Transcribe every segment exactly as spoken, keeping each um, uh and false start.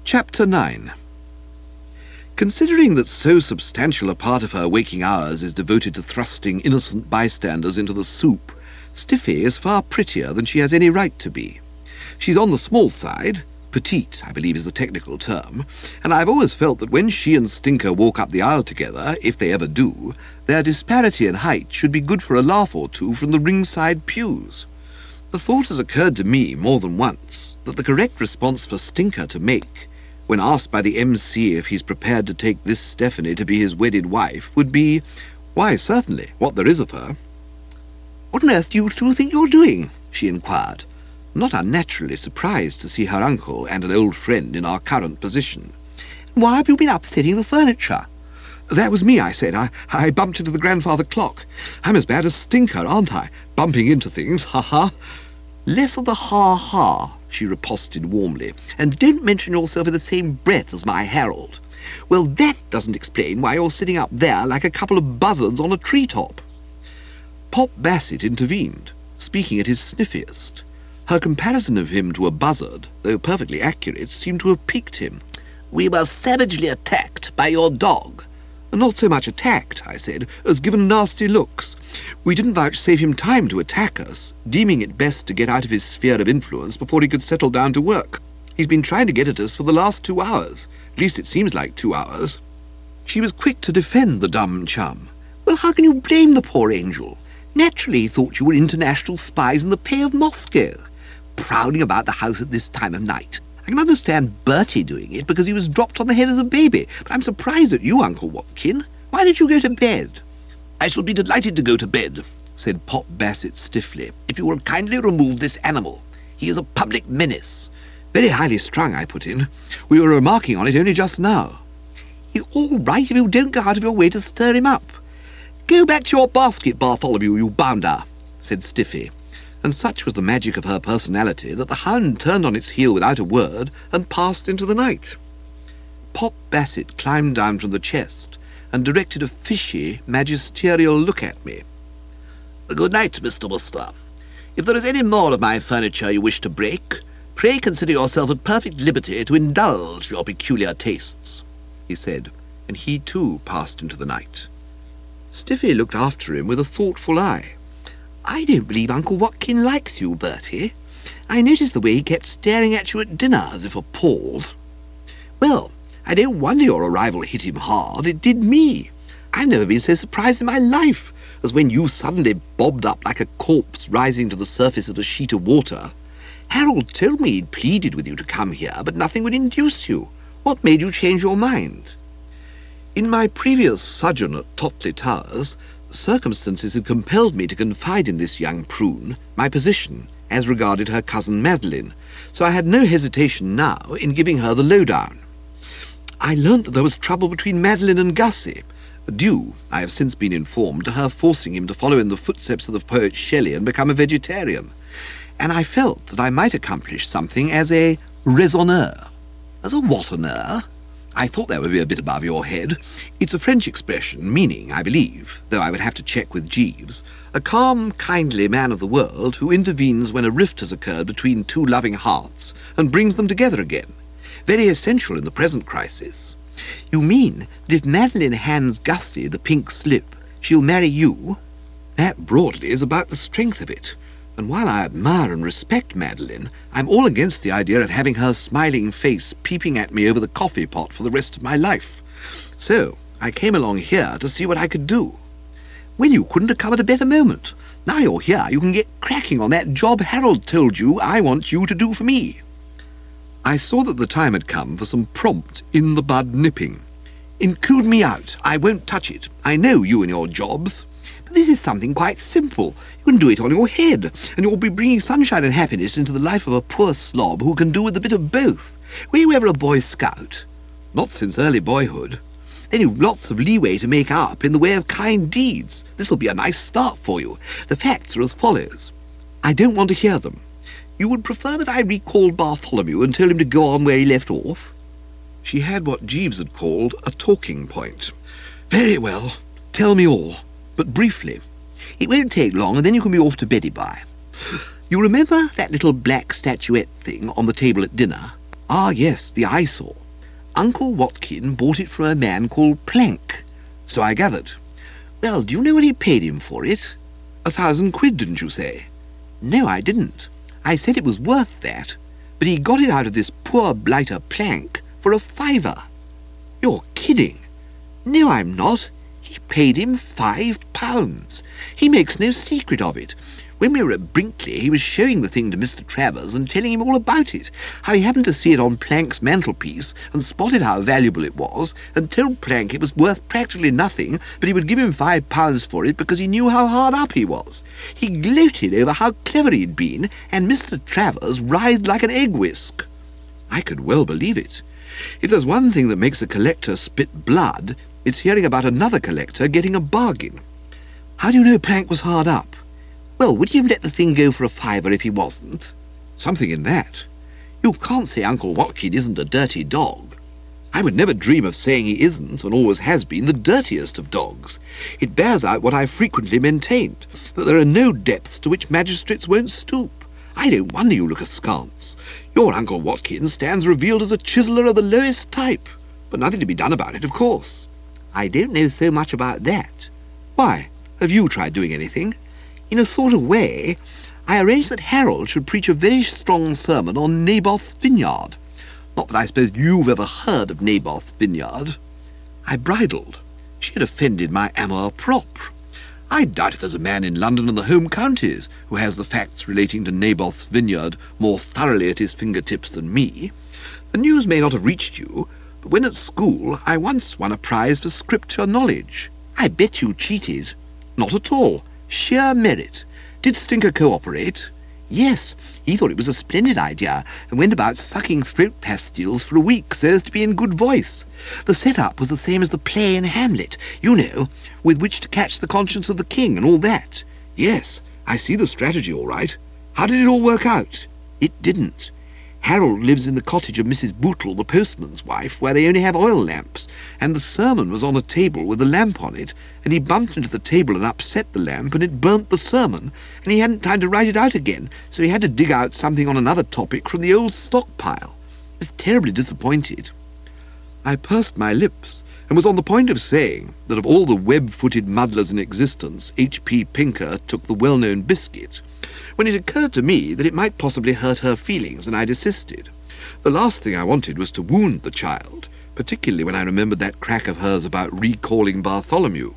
Chapter nine. Considering that so substantial a part of her waking hours is devoted to thrusting innocent bystanders into the soup, Stiffy is far prettier than she has any right to be. She's on the small side, petite, I believe is the technical term, and I've always felt that when she and Stinker walk up the aisle together, if they ever do, their disparity in height should be good for a laugh or two from the ringside pews. The thought has occurred to me more than once that the correct response for Stinker to make, when asked by the M C if he's prepared to take this Stephanie to be his wedded wife, would be, "Why, certainly, what there is of her." "What on earth do you two think you're doing?" she inquired, not unnaturally surprised to see her uncle and an old friend in our current position. "Why have you been upsetting the furniture?" "That was me," I said. I, I bumped into the grandfather clock. I'm as bad as Stinker, aren't I? Bumping into things, ha-ha." "Less of the ha-ha," she riposted warmly, "and don't mention yourself in the same breath as my Harold. Well, that doesn't explain why you're sitting up there like a couple of buzzards on a treetop." Pop Bassett intervened, speaking at his sniffiest. Her comparison of him to a buzzard, though perfectly accurate, seemed to have piqued him. "We were savagely attacked by your dog." "Not so much attacked," I said, "as given nasty looks. We didn't vouchsafe him time to attack us, deeming it best to get out of his sphere of influence before he could settle down to work. He's been trying to get at us for the last two hours. At least it seems like two hours." She was quick to defend the dumb chum. "Well, how can you blame the poor angel? Naturally he thought you were international spies in the pay of Moscow, prowling about the house at this time of night. I can understand Bertie doing it because he was dropped on the head as a baby, but I'm surprised at you, Uncle Watkin. Why did you go to bed?" "I shall be delighted to go to bed," said Pop Bassett stiffly, "if you will kindly remove this animal. He is a public menace." "Very highly strung," I put in. "We were remarking on it only just now." "He's all right if you don't go out of your way to stir him up." "Go back to your basket, Bartholomew, you bounder," said Stiffy, and such was the magic of her personality that the hound turned on its heel without a word and passed into the night. Pop Bassett climbed down from the chest and directed a fishy, magisterial look at me. "Good night, Mister Wooster. If there is any more of my furniture you wish to break, pray consider yourself at perfect liberty to indulge your peculiar tastes," he said, and he too passed into the night. Stiffy looked after him with a thoughtful eye. "I don't believe Uncle Watkin likes you, Bertie. I noticed the way he kept staring at you at dinner, as if appalled." "Well, I don't wonder your arrival hit him hard. It did me. I've never been so surprised in my life as when you suddenly bobbed up like a corpse rising to the surface of a sheet of water. Harold told me he'd pleaded with you to come here, but nothing would induce you. What made you change your mind?" In my previous sojourn at Totley Towers, circumstances had compelled me to confide in this young prune my position as regarded her cousin Madeline, so I had no hesitation now in giving her the lowdown. I learnt that there was trouble between Madeline and Gussie, due, I have since been informed, to her forcing him to follow in the footsteps of the poet Shelley and become a vegetarian, and I felt that I might accomplish something as a raisonneur. As a what-on-er? I thought that would be a bit above your head. It's a French expression, meaning, I believe, though I would have to check with Jeeves, a calm, kindly man of the world who intervenes when a rift has occurred between two loving hearts and brings them together again. Very essential in the present crisis. You mean that if Madeline hands Gussie the pink slip, she'll marry you? That, broadly, is about the strength of it. And while I admire and respect Madeline, I'm all against the idea of having her smiling face peeping at me over the coffee pot for the rest of my life. So I came along here to see what I could do." "Well, you couldn't have come at a better moment. Now you're here, you can get cracking on that job Harold told you I want you to do for me." I saw that the time had come for some prompt, in-the-bud nipping. "Include me out. I won't touch it. I know you and your jobs. But this is something quite simple. You can do it on your head, and you'll be bringing sunshine and happiness into the life of a poor slob who can do with a bit of both. Were you ever a Boy Scout?" "Not since early boyhood." "Then you've lots of leeway to make up in the way of kind deeds. This'll be a nice start for you. The facts are as follows." "I don't want to hear them." "You would prefer that I recalled Bartholomew and told him to go on where he left off?" She had what Jeeves had called a talking point. "Very well. Tell me all, but briefly. It won't take long, and then you can be off to beddy by. You remember that little black statuette thing on the table at dinner?" Ah, yes, the eyesore. Uncle Watkin bought it from a man called Plank. So I gathered. Well, do you know what he paid him for it? A thousand quid, didn't you say? No, I didn't. I said it was worth that, but he got it out of this poor blighter Plank for a fiver. You're kidding. No, I'm not. He paid him five pounds. He makes no secret of it. When we were at Brinkley, he was showing the thing to Mister Travers and telling him all about it, how he happened to see it on Plank's mantelpiece and spotted how valuable it was and told Plank it was worth practically nothing, but he would give him five pounds for it because he knew how hard up he was. He gloated over how clever he'd been, and Mister Travers writhed like an egg whisk. I could well believe it. If there's one thing that makes a collector spit blood, it's hearing about another collector getting a bargain. How do you know Plank was hard up? Well, would you have let the thing go for a fiver if he wasn't? Something in that. You can't say Uncle Watkin isn't a dirty dog. I would never dream of saying he isn't, and always has been, the dirtiest of dogs. It bears out what I've frequently maintained, that there are no depths to which magistrates won't stoop. I don't wonder you look askance. Your Uncle Watkin stands revealed as a chiseller of the lowest type, but nothing to be done about it, of course. I don't know so much about that. Why, have you tried doing anything? In a sort of way, I arranged that Harold should preach a very strong sermon on Naboth's vineyard. Not that I suppose you've ever heard of Naboth's vineyard. I bridled. She had offended my amour propre. I doubt if there's a man in London and the home counties who has the facts relating to Naboth's vineyard more thoroughly at his fingertips than me. The news may not have reached you, but when at school I once won a prize for scripture knowledge. I bet you cheated. Not at all. Sheer merit. Did Stinker cooperate? Yes, he thought it was a splendid idea, and went about sucking throat pastilles for a week so as to be in good voice. The set-up was the same as the play in Hamlet, you know, with which to catch the conscience of the king and all that. Yes, I see the strategy all right. How did it all work out? It didn't. Harold lives in the cottage of Missus Bootle, the postman's wife, where they only have oil lamps, and the sermon was on a table with a lamp on it, and he bumped into the table and upset the lamp, and it burnt the sermon, and he hadn't time to write it out again, so he had to dig out something on another topic from the old stockpile. I was terribly disappointed. I pursed my lips, and was on the point of saying that of all the web-footed muddlers in existence, H P Pinker took the well-known biscuit, when it occurred to me that it might possibly hurt her feelings, and I desisted. The last thing I wanted was to wound the child, particularly when I remembered that crack of hers about recalling Bartholomew.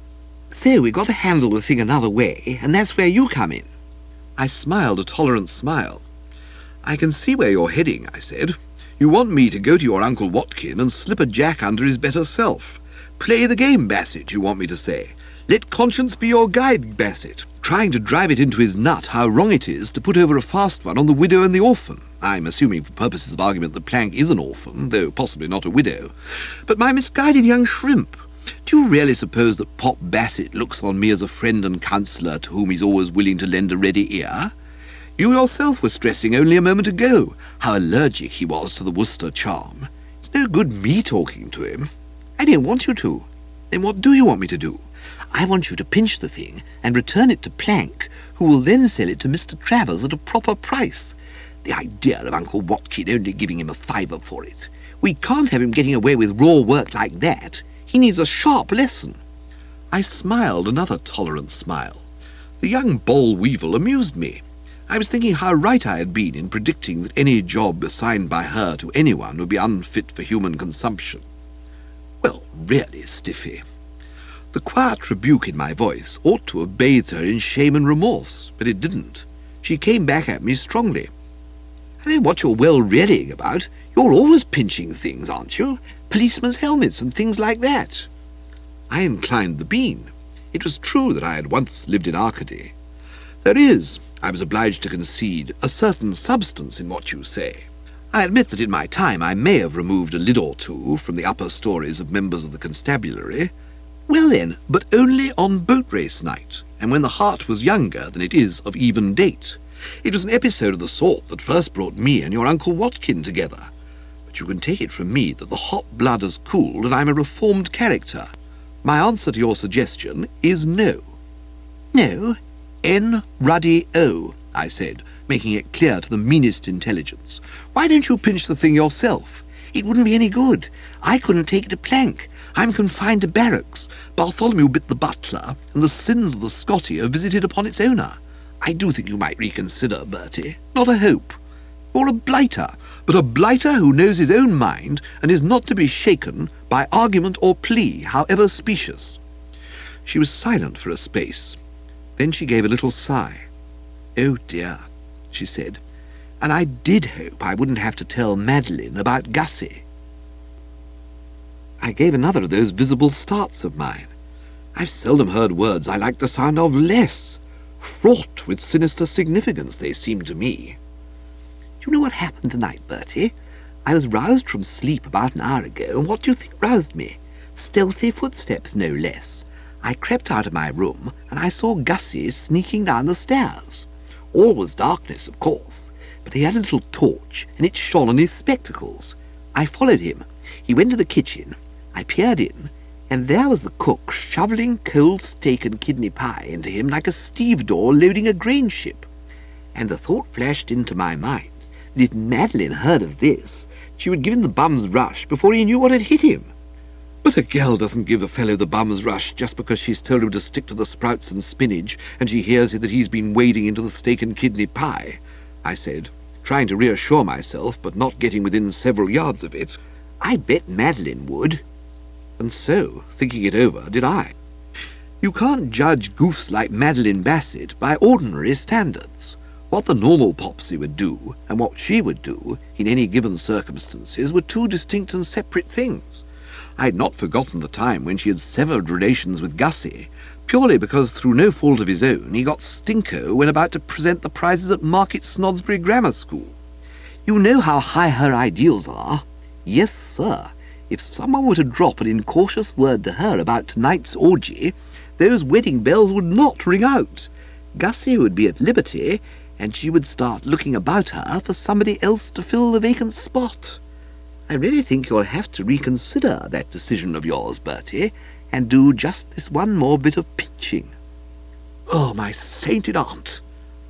So we've got to handle the thing another way, and that's where you come in. I smiled a tolerant smile. I can see where you're heading, I said. You want me to go to your Uncle Watkin and slip a jack under his better self. Play the game, Bassett, you want me to say. Let conscience be your guide, Bassett, trying to drive it into his nut how wrong it is to put over a fast one on the widow and the orphan. I'm assuming for purposes of argument that Plank is an orphan, though possibly not a widow. But my misguided young shrimp, do you really suppose that Pop Bassett looks on me as a friend and counsellor to whom he's always willing to lend a ready ear? You yourself were stressing only a moment ago how allergic he was to the Worcester charm. It's no good me talking to him. I don't want you to. Then what do you want me to do? I want you to pinch the thing and return it to Plank, who will then sell it to Mister Travers at a proper price. The idea of Uncle Watkin only giving him a fiver for it. We can't have him getting away with raw work like that. He needs a sharp lesson. I smiled another tolerant smile. The young boll weevil amused me. I was thinking how right I had been in predicting that any job assigned by her to anyone would be unfit for human consumption. Well, really, Stiffy. The quiet rebuke in my voice ought to have bathed her in shame and remorse, but it didn't. She came back at me strongly. I know what you're well readying about. You're always pinching things, aren't you? Policemen's helmets and things like that. I inclined the bean. It was true that I had once lived in Arcady. There is, I was obliged to concede, a certain substance in what you say. I admit that in my time I may have removed a lid or two from the upper stories of members of the constabulary. Well then, but only on boat race night, and when the heart was younger than it is of even date. It was an episode of the sort that first brought me and your Uncle Watkin together. But you can take it from me that the hot blood has cooled and I'm a reformed character. My answer to your suggestion is no. No? N. Ruddy O. I said, making it clear to the meanest intelligence. "Why don't you pinch the thing yourself?" "It wouldn't be any good. I couldn't take it to plank. I'm confined to barracks. Bartholomew bit the butler, and the sins of the Scotty are visited upon its owner. I do think you might reconsider, Bertie. Not a hope. You're a blighter, but a blighter who knows his own mind and is not to be shaken by argument or plea, however specious." She was silent for a space. Then she gave a little sigh. "Oh dear," she said, "and I did hope I wouldn't have to tell Madeline about Gussie." I gave another of those visible starts of mine. I've seldom heard words I liked the sound of less. Fraught with sinister significance, they seem to me. "Do you know what happened tonight, Bertie? I was roused from sleep about an hour ago, and what do you think roused me? Stealthy footsteps, no less. I crept out of my room, and I saw Gussie sneaking down the stairs. All was darkness, of course, but he had a little torch, and it shone on his spectacles. I followed him. He went to the kitchen. I peered in, and there was the cook shovelling cold steak and kidney pie into him like a stevedore loading a grain ship. And the thought flashed into my mind that if Madeline heard of this, she would give him the bum's rush before he knew what had hit him. But a girl doesn't give a fellow the bum's rush just because she's told him to stick to the sprouts and spinach, and she hears that he's been wading into the steak and kidney pie," I said, trying to reassure myself, but not getting within several yards of it. "I bet Madeline would." And so, thinking it over, did I. You can't judge goofs like Madeline Bassett by ordinary standards. What the normal Popsy would do, and what she would do, in any given circumstances, were two distinct and separate things. I had not forgotten the time when she had severed relations with Gussie, purely because, through no fault of his own, he got stinko when about to present the prizes at Market Snodsbury Grammar School. You know how high her ideals are. Yes, sir. If someone were to drop an incautious word to her about tonight's orgy, those wedding bells would not ring out. Gussie would be at liberty, and she would start looking about her for somebody else to fill the vacant spot. I really think you'll have to reconsider that decision of yours, Bertie, and do just this one more bit of pinching." Oh, my sainted aunt!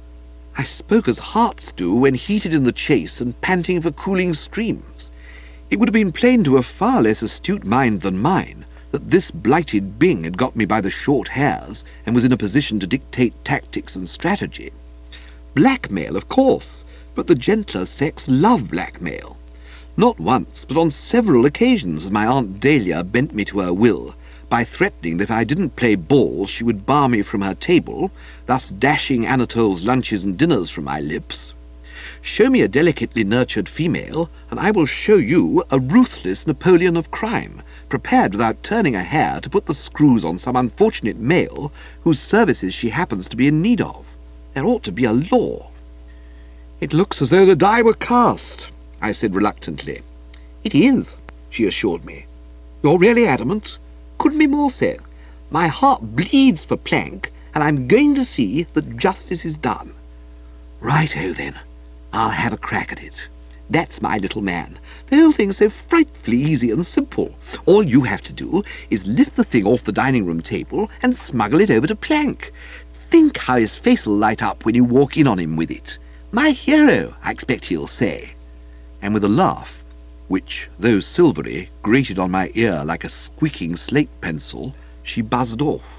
I spoke as hearts do when heated in the chase and panting for cooling streams. It would have been plain to a far less astute mind than mine that this blighted Bing had got me by the short hairs and was in a position to dictate tactics and strategy. Blackmail, of course, but the gentler sex love blackmail. Not once, but on several occasions has my Aunt Dahlia bent me to her will, by threatening that if I didn't play ball she would bar me from her table, thus dashing Anatole's lunches and dinners from my lips. Show me a delicately nurtured female, and I will show you a ruthless Napoleon of crime, prepared without turning a hair to put the screws on some unfortunate male whose services she happens to be in need of. There ought to be a law. "It looks as though the die were cast," I said reluctantly. "It is," she assured me. "You're really adamant?" "Couldn't be more so. My heart bleeds for plank, and I'm going to see that justice is done." "Right-o, then. I'll have a crack at it. That's my little man. The whole thing's so frightfully easy and simple. All you have to do is lift the thing off the dining-room table and smuggle it over to Plank. Think how his face'll light up when you walk in on him with it. 'My hero,' I expect he'll say." And with a laugh, which, though silvery, grated on my ear like a squeaking slate pencil, she buzzed off.